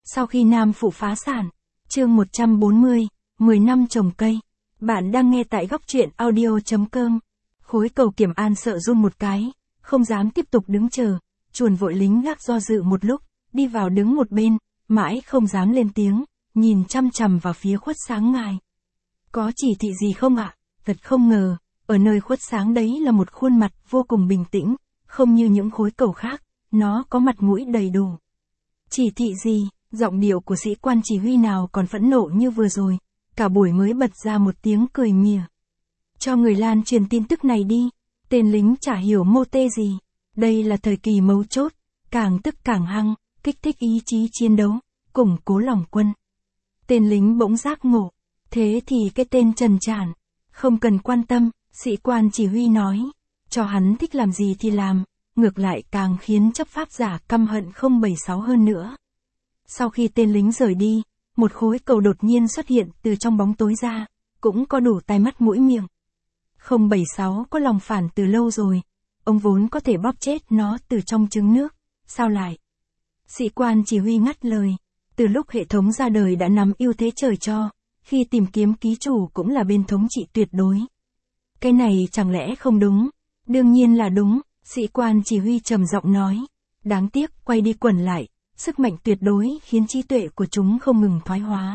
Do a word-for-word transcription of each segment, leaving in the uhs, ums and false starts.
Sau khi Nam Phủ phá sản, chương một trăm bốn mươi, mười năm trồng cây. Bạn đang nghe tại góc truyện audio chấm com. Khối cầu Kiểm An sợ run một cái, không dám tiếp tục đứng chờ, chuồn vội lính gác do dự một lúc, đi vào đứng một bên, mãi không dám lên tiếng, nhìn chăm chằm vào phía khuất sáng ngài. Có chỉ thị gì không ạ? Thật không ngờ, ở nơi khuất sáng đấy là một khuôn mặt vô cùng bình tĩnh, không như những khối cầu khác, nó có mặt mũi đầy đủ. Chỉ thị gì? Giọng điệu của sĩ quan chỉ huy nào còn phẫn nộ như vừa rồi, cả buổi mới bật ra một tiếng cười mỉa. Cho người lan truyền tin tức này đi, tên lính chả hiểu mô tê gì, đây là thời kỳ mấu chốt, càng tức càng hăng, kích thích ý chí chiến đấu, củng cố lòng quân. Tên lính bỗng giác ngộ, thế thì cái tên Trần Trản, không cần quan tâm, sĩ quan chỉ huy nói, cho hắn thích làm gì thì làm, ngược lại càng khiến chấp pháp giả căm hận không bảy sáu hơn nữa. Sau khi tên lính rời đi, một khối cầu đột nhiên xuất hiện từ trong bóng tối ra, cũng có đủ tai mắt mũi miệng. không bảy sáu có lòng phản từ lâu rồi, ông vốn có thể bóp chết nó từ trong trứng nước, sao lại? Sĩ quan chỉ huy ngắt lời, từ lúc hệ thống ra đời đã nắm ưu thế trời cho, khi tìm kiếm ký chủ cũng là bên thống trị tuyệt đối. Cái này chẳng lẽ không đúng? Đương nhiên là đúng, sĩ quan chỉ huy trầm giọng nói, đáng tiếc quay đi quẩn lại. Sức mạnh tuyệt đối khiến trí tuệ của chúng không ngừng thoái hóa.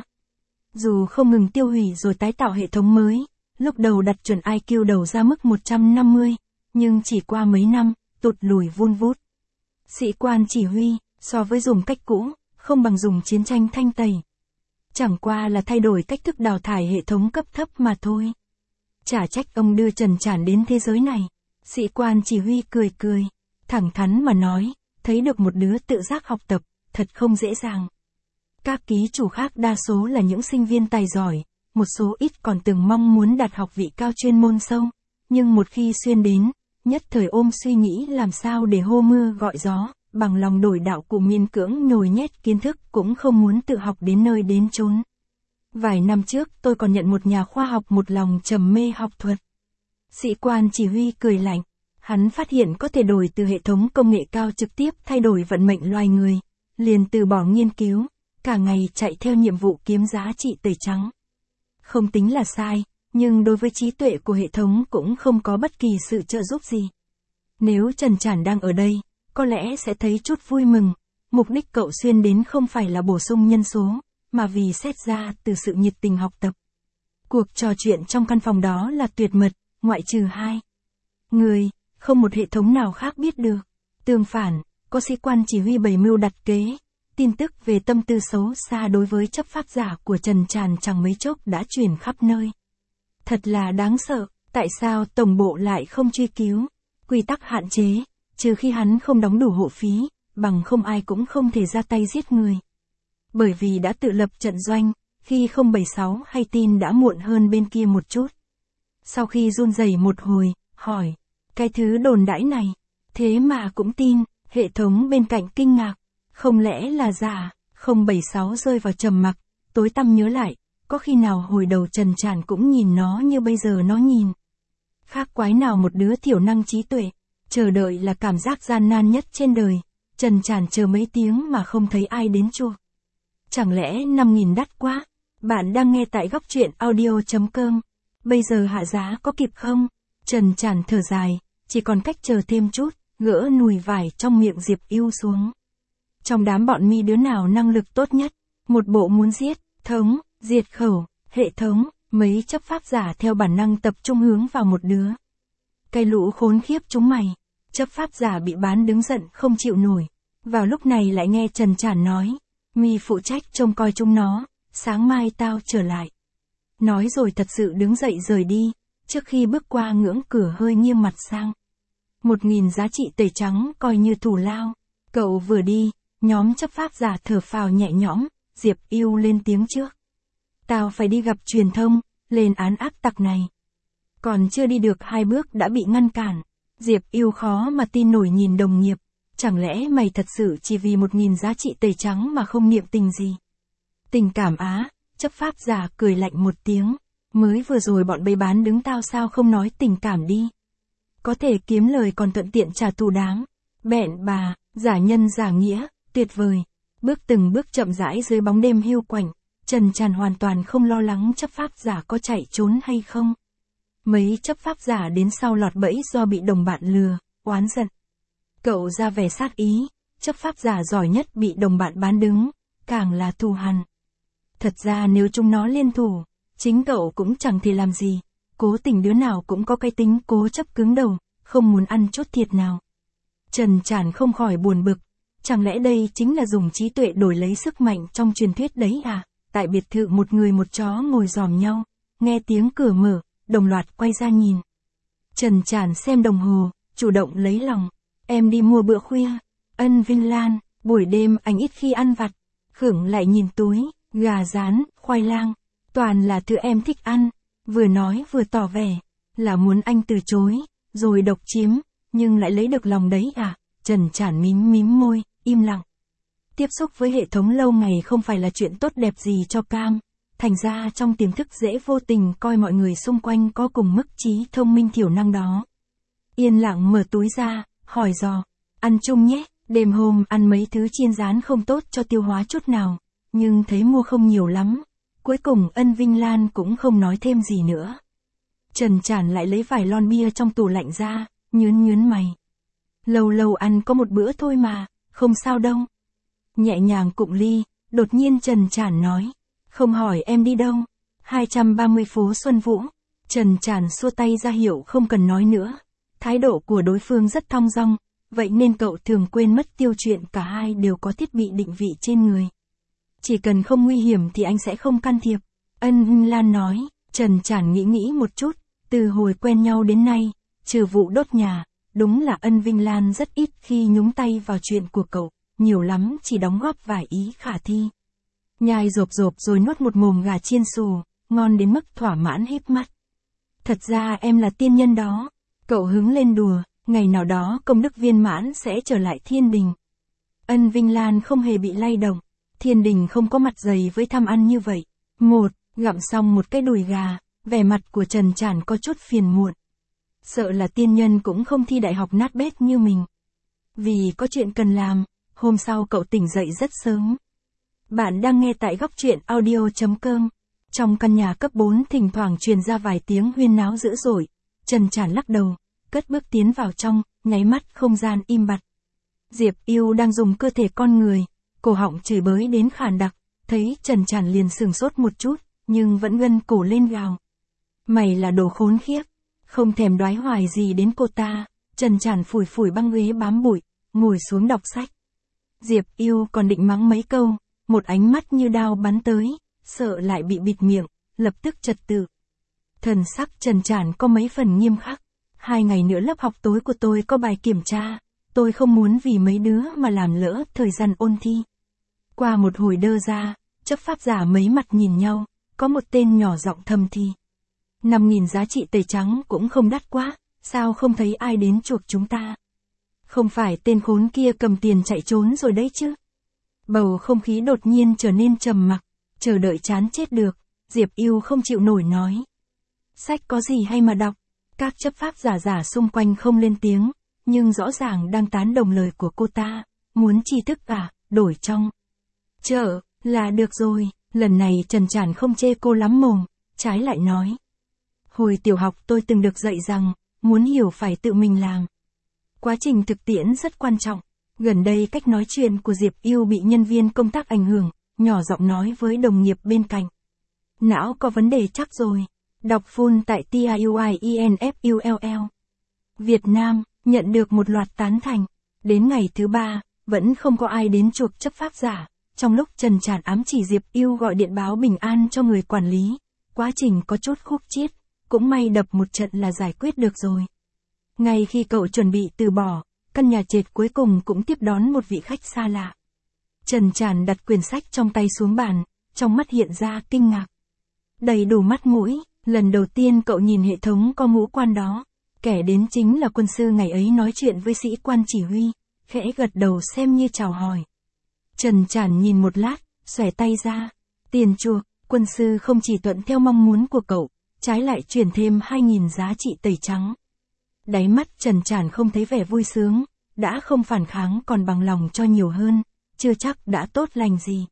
Dù không ngừng tiêu hủy rồi tái tạo hệ thống mới, lúc đầu đặt chuẩn i kiu đầu ra mức một trăm năm mươi, nhưng chỉ qua mấy năm, tụt lùi vun vút. Sĩ quan chỉ huy, so với dùng cách cũ, không bằng dùng chiến tranh thanh tẩy. Chẳng qua là thay đổi cách thức đào thải hệ thống cấp thấp mà thôi. Chả trách ông đưa Trần Trản đến thế giới này. Sĩ quan chỉ huy cười cười, thẳng thắn mà nói, thấy được một đứa tự giác học tập, thật không dễ dàng. Các ký chủ khác đa số là những sinh viên tài giỏi, một số ít còn từng mong muốn đạt học vị cao chuyên môn sâu, nhưng một khi xuyên đến, nhất thời ôm suy nghĩ làm sao để hô mưa gọi gió, bằng lòng đổi đạo cụ miễn cưỡng nhồi nhét kiến thức cũng không muốn tự học đến nơi đến chốn. Vài năm trước tôi còn nhận một nhà khoa học một lòng trầm mê học thuật. Sĩ quan chỉ huy cười lạnh, hắn phát hiện có thể đổi từ hệ thống công nghệ cao trực tiếp thay đổi vận mệnh loài người. Liền từ bỏ nghiên cứu, cả ngày chạy theo nhiệm vụ kiếm giá trị tẩy trắng. Không tính là sai, nhưng đối với trí tuệ của hệ thống cũng không có bất kỳ sự trợ giúp gì. Nếu Trần Trản đang ở đây, có lẽ sẽ thấy chút vui mừng, mục đích cậu xuyên đến không phải là bổ sung nhân số, mà vì xét ra từ sự nhiệt tình học tập. Cuộc trò chuyện trong căn phòng đó là tuyệt mật, ngoại trừ hai người, không một hệ thống nào khác biết được. Tương phản, có sĩ quan chỉ huy bày mưu đặt kế, tin tức về tâm tư xấu xa đối với chấp pháp giả của Trần Trản chẳng mấy chốc đã truyền khắp nơi. Thật là đáng sợ, tại sao tổng bộ lại không truy cứu? Quy tắc hạn chế, trừ khi hắn không đóng đủ hộ phí, bằng không ai cũng không thể ra tay giết người. Bởi vì đã tự lập trận doanh, khi không bảy sáu hay tin đã muộn hơn bên kia một chút. Sau khi run rẩy một hồi, hỏi, cái thứ đồn đãi này, thế mà cũng tin. Hệ thống bên cạnh kinh ngạc, không lẽ là giả? không bảy sáu rơi vào trầm mặc, tối tăm nhớ lại, có khi nào hồi đầu Trần Trản cũng nhìn nó như bây giờ nó nhìn. Khác quái nào một đứa thiểu năng trí tuệ, chờ đợi là cảm giác gian nan nhất trên đời, Trần Trản chờ mấy tiếng mà không thấy ai đến chuộc. Chẳng lẽ năm nghìn đắt quá? Bạn đang nghe tại góc truyện audio chấm com, bây giờ hạ giá có kịp không? Trần Trản thở dài, chỉ còn cách chờ thêm chút. Gỡ nùi vải trong miệng Diệp Yêu xuống. Trong đám bọn mi đứa nào năng lực tốt nhất? Một bộ muốn giết, thống, diệt khẩu, hệ thống, mấy chấp pháp giả theo bản năng tập trung hướng vào một đứa. Cái lũ khốn khiếp chúng mày, chấp pháp giả bị bán đứng giận không chịu nổi. Vào lúc này lại nghe Trần Trản nói, mi phụ trách trông coi chúng nó, sáng mai tao trở lại. Nói rồi thật sự đứng dậy rời đi, trước khi bước qua ngưỡng cửa hơi nghiêng mặt sang. Một nghìn giá trị tẩy trắng coi như thù lao. Cậu vừa đi, nhóm chấp pháp giả thở phào nhẹ nhõm, Diệp Yêu lên tiếng trước. Tao phải đi gặp truyền thông, lên án ác tặc này. Còn chưa đi được hai bước đã bị ngăn cản. Diệp Yêu khó mà tin nổi nhìn đồng nghiệp. Chẳng lẽ mày thật sự chỉ vì một nghìn giá trị tẩy trắng mà không niệm tình gì? Tình cảm á, chấp pháp giả cười lạnh một tiếng. Mới vừa rồi bọn bấy bán đứng tao sao không nói tình cảm đi. Có thể kiếm lời còn thuận tiện trả thù đáng. Bẹn bà, giả nhân giả nghĩa, tuyệt vời. Bước từng bước chậm rãi dưới bóng đêm hiu quạnh, Trần Tràn hoàn toàn không lo lắng chấp pháp giả có chạy trốn hay không. Mấy chấp pháp giả đến sau lọt bẫy do bị đồng bạn lừa, oán giận. Cậu ra vẻ sát ý, chấp pháp giả giỏi nhất bị đồng bạn bán đứng, càng là thù hằn. Thật ra nếu chúng nó liên thủ, chính cậu cũng chẳng thể làm gì, cố tình đứa nào cũng có cái tính cố chấp cứng đầu, không muốn ăn chút thiệt nào. Trần Tràn không khỏi buồn bực, chẳng lẽ đây chính là dùng trí tuệ đổi lấy sức mạnh trong truyền thuyết đấy à? Tại biệt thự một người một chó ngồi dòm nhau, nghe tiếng cửa mở, đồng loạt quay ra nhìn. Trần Tràn xem đồng hồ, chủ động lấy lòng, em đi mua bữa khuya. Ân Vinh Lan, buổi đêm anh ít khi ăn vặt. Khưởng lại nhìn túi, gà rán, khoai lang, toàn là thứ em thích ăn, vừa nói vừa tỏ vẻ, là muốn anh từ chối, rồi độc chiếm, nhưng lại lấy được lòng đấy à? Trần Tràn mím mím môi, im lặng. Tiếp xúc với hệ thống lâu ngày không phải là chuyện tốt đẹp gì cho Cam, thành ra trong tiềm thức dễ vô tình coi mọi người xung quanh có cùng mức trí thông minh thiểu năng đó. Yên lặng mở túi ra, hỏi dò, ăn chung nhé. Đêm hôm ăn mấy thứ chiên rán không tốt cho tiêu hóa chút nào, nhưng thấy mua không nhiều lắm. Cuối cùng Ân Vinh Lan cũng không nói thêm gì nữa. Trần Tràn lại lấy vài lon bia trong tủ lạnh ra, nhướn nhướn mày. Lâu lâu ăn có một bữa thôi mà, không sao đâu. Nhẹ nhàng cụng ly, đột nhiên Trần Tràn nói, không hỏi em đi đâu. hai trăm ba mươi phố Xuân Vũ. Trần Tràn xua tay ra hiệu không cần nói nữa. Thái độ của đối phương rất thong dong. Vậy nên cậu thường quên mất tiêu chuyện cả hai đều có thiết bị định vị trên người. Chỉ cần không nguy hiểm thì anh sẽ không can thiệp. Ân Vinh Lan nói. Trần Tràn nghĩ nghĩ một chút, từ hồi quen nhau đến nay, trừ vụ đốt nhà, đúng là Ân Vinh Lan rất ít khi nhúng tay vào chuyện của cậu, nhiều lắm chỉ đóng góp vài ý khả thi. Nhai rộp rộp rồi nuốt một mồm gà chiên xù, ngon đến mức thỏa mãn híp mắt. Thật ra em là tiên nhân đó. Cậu hứng lên đùa. Ngày nào đó công đức viên mãn sẽ trở lại thiên đình. Ân Vinh Lan không hề bị lay động. Thiên đình không có mặt dày với tham ăn như vậy. Một, gặm xong một cái đùi gà, vẻ mặt của Trần Tràn có chút phiền muộn. Sợ là tiên nhân cũng không thi đại học nát bét như mình. Vì có chuyện cần làm, hôm sau cậu tỉnh dậy rất sớm. Bạn đang nghe tại góc truyện audio chấm com. Trong căn nhà cấp bốn thỉnh thoảng truyền ra vài tiếng huyên náo dữ dội. Trần Tràn lắc đầu. Cất bước tiến vào trong, nháy mắt không gian im bặt. Diệp Yêu đang dùng cơ thể con người, cổ họng chửi bới đến khàn đặc, thấy Trần Tràn liền sừng sốt một chút, nhưng vẫn gân cổ lên gào. Mày là đồ khốn khiếp, không thèm đoái hoài gì đến cô ta. Trần Tràn phủi phủi băng ghế bám bụi, ngồi xuống đọc sách. Diệp Yêu còn định mắng mấy câu, một ánh mắt như đao bắn tới, sợ lại bị bịt miệng, lập tức trật tự. Thần sắc Trần Tràn có mấy phần nghiêm khắc. Hai ngày nữa lớp học tối của tôi có bài kiểm tra, tôi không muốn vì mấy đứa mà làm lỡ thời gian ôn thi. Qua một hồi đơ ra, chấp pháp giả mấy mặt nhìn nhau, có một tên nhỏ giọng thầm thì. năm nghìn giá trị tẩy trắng cũng không đắt quá, sao không thấy ai đến chuộc chúng ta? Không phải tên khốn kia cầm tiền chạy trốn rồi đấy chứ? Bầu không khí đột nhiên trở nên trầm mặc, chờ đợi chán chết được, Diệp Yêu không chịu nổi nói. Sách có gì hay mà đọc? Các chấp pháp giả giả xung quanh không lên tiếng, nhưng rõ ràng đang tán đồng lời của cô ta, muốn tri thức à, đổi trong chợ, là được rồi. Lần này Trần Tràn không chê cô lắm mồm, trái lại nói. Hồi tiểu học tôi từng được dạy rằng, muốn hiểu phải tự mình làm. Quá trình thực tiễn rất quan trọng. Gần đây cách nói chuyện của Diệp Yêu bị nhân viên công tác ảnh hưởng, nhỏ giọng nói với đồng nghiệp bên cạnh. Não có vấn đề chắc rồi. Đọc full tại T I U I E N F U L L. Việt Nam, nhận được một loạt tán thành. Đến ngày thứ ba, vẫn không có ai đến chuộc chấp pháp giả. Trong lúc Trần Tràn ám chỉ Diệp Yêu gọi điện báo bình an cho người quản lý. Quá trình có chút khúc chiết, cũng may đập một trận là giải quyết được rồi. Ngay khi cậu chuẩn bị từ bỏ, căn nhà trệt cuối cùng cũng tiếp đón một vị khách xa lạ. Trần Tràn đặt quyển sách trong tay xuống bàn, trong mắt hiện ra kinh ngạc. Đầy đủ mắt mũi, lần đầu tiên cậu nhìn hệ thống có ngũ quan đó. Kẻ đến chính là quân sư ngày ấy nói chuyện với sĩ quan chỉ huy, khẽ gật đầu xem như chào hỏi. Trần Tràn nhìn một lát, xòe tay ra. Tiền chuộc, quân sư không chỉ thuận theo mong muốn của cậu, trái lại chuyển thêm hai nghìn giá trị tẩy trắng. Đáy mắt Trần Tràn không thấy vẻ vui sướng, đã không phản kháng còn bằng lòng cho nhiều hơn. chưa chắc đã tốt lành gì.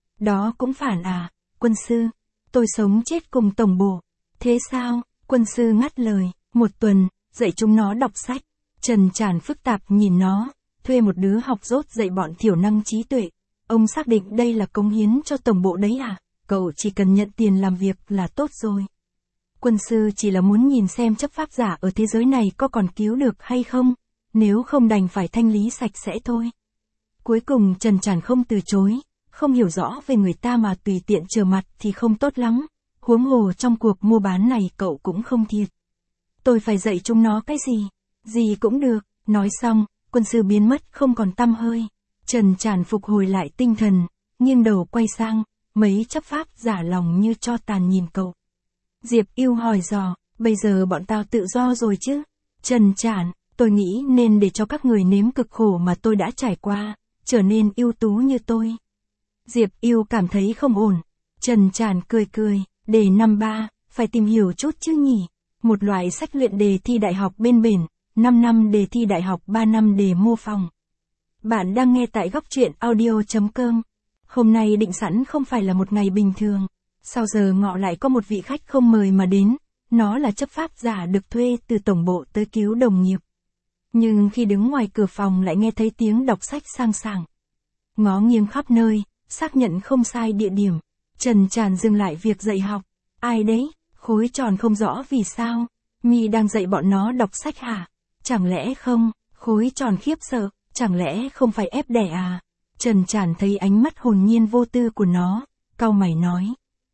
Đó cũng phản à, quân sư. Tôi sống chết cùng tổng bộ. Thế sao? Quân sư ngắt lời. Một tuần, dạy chúng nó đọc sách. Trần Trản phức tạp nhìn nó. Thuê một đứa học dốt dạy bọn thiểu năng trí tuệ. Ông xác định đây là cống hiến cho tổng bộ đấy à? Cậu chỉ cần nhận tiền làm việc là tốt rồi. Quân sư chỉ là muốn nhìn xem chấp pháp giả ở thế giới này có còn cứu được hay không. Nếu không đành phải thanh lý sạch sẽ thôi. Cuối cùng Trần Trản không từ chối. Không hiểu rõ về người ta mà tùy tiện trở mặt thì không tốt lắm. Huống hồ trong cuộc mua bán này cậu cũng không thiệt. Tôi phải dạy chúng nó cái gì? Gì cũng được. Nói xong, quân sư biến mất không còn tăm hơi. Trần Trản phục hồi lại tinh thần, nghiêng đầu quay sang, mấy chấp pháp giả lòng như cho tàn nhìn cậu. Diệp Yêu hỏi dò, bây giờ bọn tao tự do rồi chứ? Trần Trản, tôi nghĩ nên để cho các người nếm cực khổ mà tôi đã trải qua, trở nên ưu tú như tôi. Diệp Yêu cảm thấy không ổn. Trần Trản cười cười, đề năm ba, phải tìm hiểu chút chứ nhỉ? Một loại sách luyện đề thi đại học bên bển, năm năm đề thi đại học, ba năm đề mô phỏng. Bạn đang nghe tại góc truyện audio chấm com. Hôm nay định sẵn không phải là một ngày bình thường. Sau giờ ngọ lại có một vị khách không mời mà đến. Nó là chấp pháp giả được thuê từ tổng bộ tới cứu đồng nghiệp. Nhưng khi đứng ngoài cửa phòng lại nghe thấy tiếng đọc sách sang sảng. Ngó nghiêng khắp nơi, xác nhận không sai địa điểm. Trần Trản dừng lại việc dạy học. Ai đấy? Khối tròn không rõ vì sao. Mi đang dạy bọn nó đọc sách hả? Chẳng lẽ không? Khối tròn khiếp sợ. Chẳng lẽ không phải ép đẻ à? Trần Trản thấy ánh mắt hồn nhiên vô tư của nó, cau mày nói.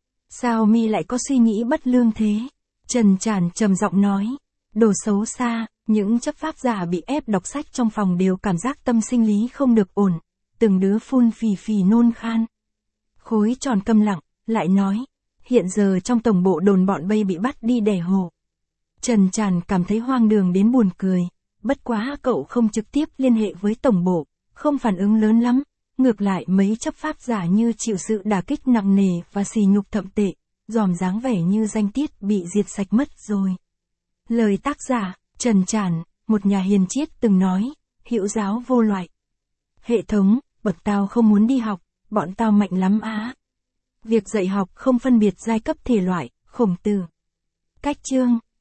Sao mi lại có suy nghĩ bất lương thế? Trần Trản trầm giọng nói. Đồ xấu xa, những chấp pháp giả bị ép đọc sách trong phòng đều cảm giác tâm sinh lý không được ổn. Từng đứa phun phì phì nôn khan. Khối tròn câm lặng, lại nói. Hiện giờ trong tổng bộ đồn bọn Bay bị bắt đi đẻ hổ. Trần Trản cảm thấy hoang đường đến buồn cười. Bất quá cậu không trực tiếp liên hệ với tổng bộ, không phản ứng lớn lắm, ngược lại mấy chấp pháp giả như chịu sự đả kích nặng nề và sỉ nhục thậm tệ, dòm dáng vẻ như danh tiết bị diệt sạch mất rồi. Lời tác giả, Trần Trản, một nhà hiền triết từng nói, hữu giáo vô loại. Hệ thống, bậc tao không muốn đi học, bọn tao mạnh lắm á. Việc dạy học không phân biệt giai cấp thể loại, Khổng Tử. Cách chương